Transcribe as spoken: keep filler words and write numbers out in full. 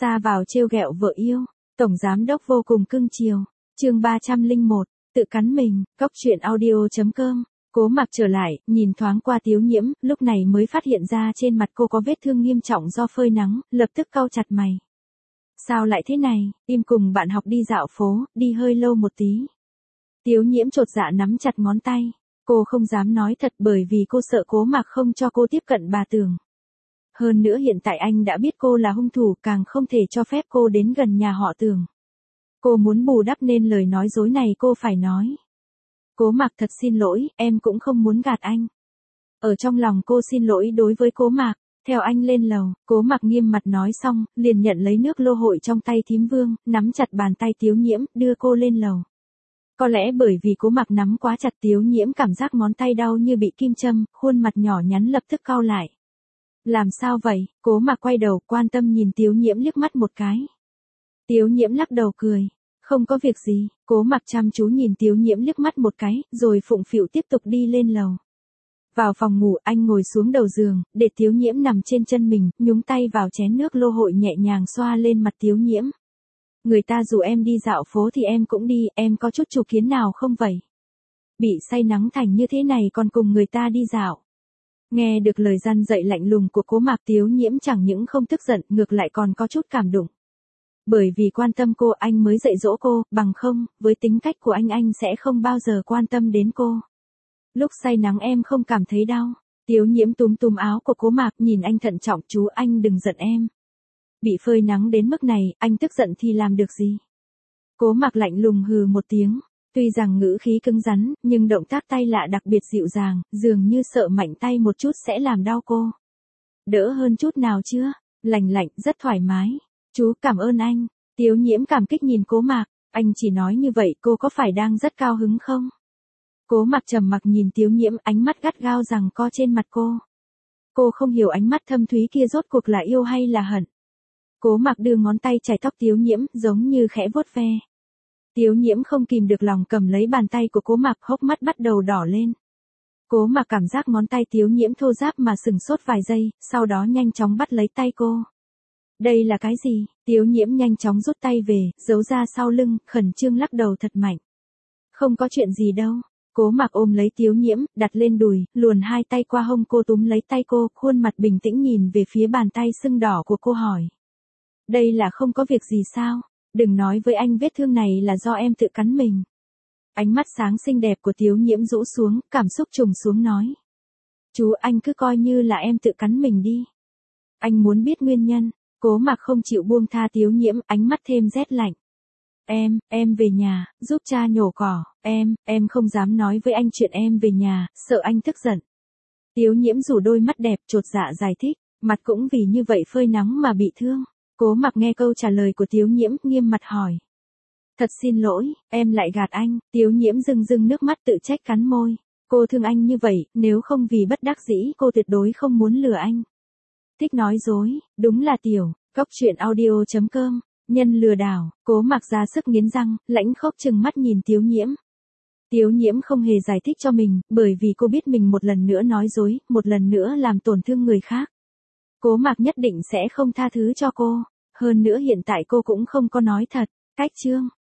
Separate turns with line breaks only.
Xa vào trêu ghẹo vợ yêu, tổng giám đốc vô cùng cưng chiều. Chương ba trăm lẻ một, tự cắn mình, cóc truyện audio chấm com. Cố Mặc trở lại, nhìn thoáng qua Tiếu Nhiễm, lúc này mới phát hiện ra trên mặt cô có vết thương nghiêm trọng do phơi nắng, lập tức cau chặt mày. Sao lại thế này, im cùng bạn học đi dạo phố, đi hơi lâu một tí. Tiếu Nhiễm chột dạ nắm chặt ngón tay. Cô không dám nói thật bởi vì cô sợ Cố Mặc không cho cô tiếp cận bà Tường. Hơn nữa hiện tại anh đã biết cô là hung thủ, càng không thể cho phép cô đến gần nhà họ Tường. Cô muốn bù đắp nên lời nói dối này cô phải nói. Cố Mặc thật xin lỗi, em cũng không muốn gạt anh. Ở trong lòng cô xin lỗi đối với Cố Mặc, theo anh lên lầu, Cố Mặc nghiêm mặt nói xong, liền nhận lấy nước lô hội trong tay thím Vương, nắm chặt bàn tay Tiếu Nhiễm, đưa cô lên lầu. Có lẽ bởi vì Cố Mặc nắm quá chặt, Tiếu Nhiễm cảm giác ngón tay đau như bị kim châm, khuôn mặt nhỏ nhắn lập tức cau lại. Làm sao vậy? Cố Mặc quay đầu, quan tâm nhìn Tiếu Nhiễm liếc mắt một cái. Tiếu Nhiễm lắc đầu cười. Không có việc gì. Cố Mặc chăm chú nhìn Tiếu Nhiễm liếc mắt một cái, rồi phụng phịu tiếp tục đi lên lầu. Vào phòng ngủ, anh ngồi xuống đầu giường, để Tiếu Nhiễm nằm trên chân mình, nhúng tay vào chén nước lô hội nhẹ nhàng xoa lên mặt Tiếu Nhiễm. Người ta rủ em đi dạo phố thì em cũng đi, em có chút chủ kiến nào không vậy? Bị say nắng thành như thế này còn cùng người ta đi dạo. Nghe được lời răn dạy lạnh lùng của Cố Mặc, Tiếu Nhiễm chẳng những không tức giận, ngược lại còn có chút cảm động. Bởi vì quan tâm cô anh mới dạy dỗ cô, bằng không, với tính cách của anh anh sẽ không bao giờ quan tâm đến cô. Lúc say nắng em không cảm thấy đau. Tiếu Nhiễm túm túm áo của Cố Mặc, nhìn anh thận trọng, chú anh đừng giận em. Bị phơi nắng đến mức này, anh tức giận thì làm được gì? Cố Mặc lạnh lùng hừ một tiếng. Tuy rằng ngữ khí cứng rắn, nhưng động tác tay lạ đặc biệt dịu dàng, dường như sợ mạnh tay một chút sẽ làm đau cô. Đỡ hơn chút nào chưa? Lành lạnh, rất thoải mái. Chú cảm ơn anh. Tiếu Nhiễm cảm kích nhìn Cố Mặc, anh chỉ nói như vậy cô có phải đang rất cao hứng không? Cố Mặc trầm mặc nhìn Tiếu Nhiễm, ánh mắt gắt gao giằng co trên mặt cô. Cô không hiểu ánh mắt thâm thúy kia rốt cuộc là yêu hay là hận. Cố Mặc đưa ngón tay chải tóc Tiếu Nhiễm, giống như khẽ vuốt ve. Tiếu Nhiễm không kìm được lòng cầm lấy bàn tay của Cố Mặc, hốc mắt bắt đầu đỏ lên. Cố Mặc cảm giác ngón tay Tiếu Nhiễm thô ráp mà sừng sốt vài giây, sau đó nhanh chóng bắt lấy tay cô. Đây là cái gì? Tiếu Nhiễm nhanh chóng rút tay về, giấu ra sau lưng, khẩn trương lắc đầu thật mạnh. Không có chuyện gì đâu. Cố Mặc ôm lấy Tiếu Nhiễm, đặt lên đùi, luồn hai tay qua hông cô túm lấy tay cô, khuôn mặt bình tĩnh nhìn về phía bàn tay sưng đỏ của cô hỏi. Đây là không có việc gì sao? Đừng nói với anh vết thương này là do em tự cắn mình. Ánh mắt sáng xinh đẹp của Tiếu Nhiễm rũ xuống, cảm xúc trùng xuống nói. Chú anh cứ coi như là em tự cắn mình đi. Anh muốn biết nguyên nhân. Cố Mặc không chịu buông tha Tiếu Nhiễm, ánh mắt thêm rét lạnh. Em, em về nhà, giúp cha nhổ cỏ, em, em không dám nói với anh chuyện em về nhà, sợ anh tức giận. Tiếu Nhiễm rủ đôi mắt đẹp chột dạ giải thích, mặt cũng vì như vậy phơi nắng mà bị thương. Cố Mặc nghe câu trả lời của Tiếu Nhiễm, nghiêm mặt hỏi. Thật xin lỗi, em lại gạt anh. Tiếu Nhiễm rưng rưng nước mắt tự trách cắn môi. Cô thương anh như vậy, nếu không vì bất đắc dĩ cô tuyệt đối không muốn lừa anh. Thích nói dối, đúng là tiểu, cóc truyện audio chấm com, nhân lừa đảo. Cố Mặc ra sức nghiến răng, lãnh khốc trừng mắt nhìn Tiếu Nhiễm. Tiếu Nhiễm không hề giải thích cho mình, bởi vì cô biết mình một lần nữa nói dối, một lần nữa làm tổn thương người khác. Cố Mặc nhất định sẽ không tha thứ cho cô, hơn nữa hiện tại cô cũng không có nói thật. Cách chương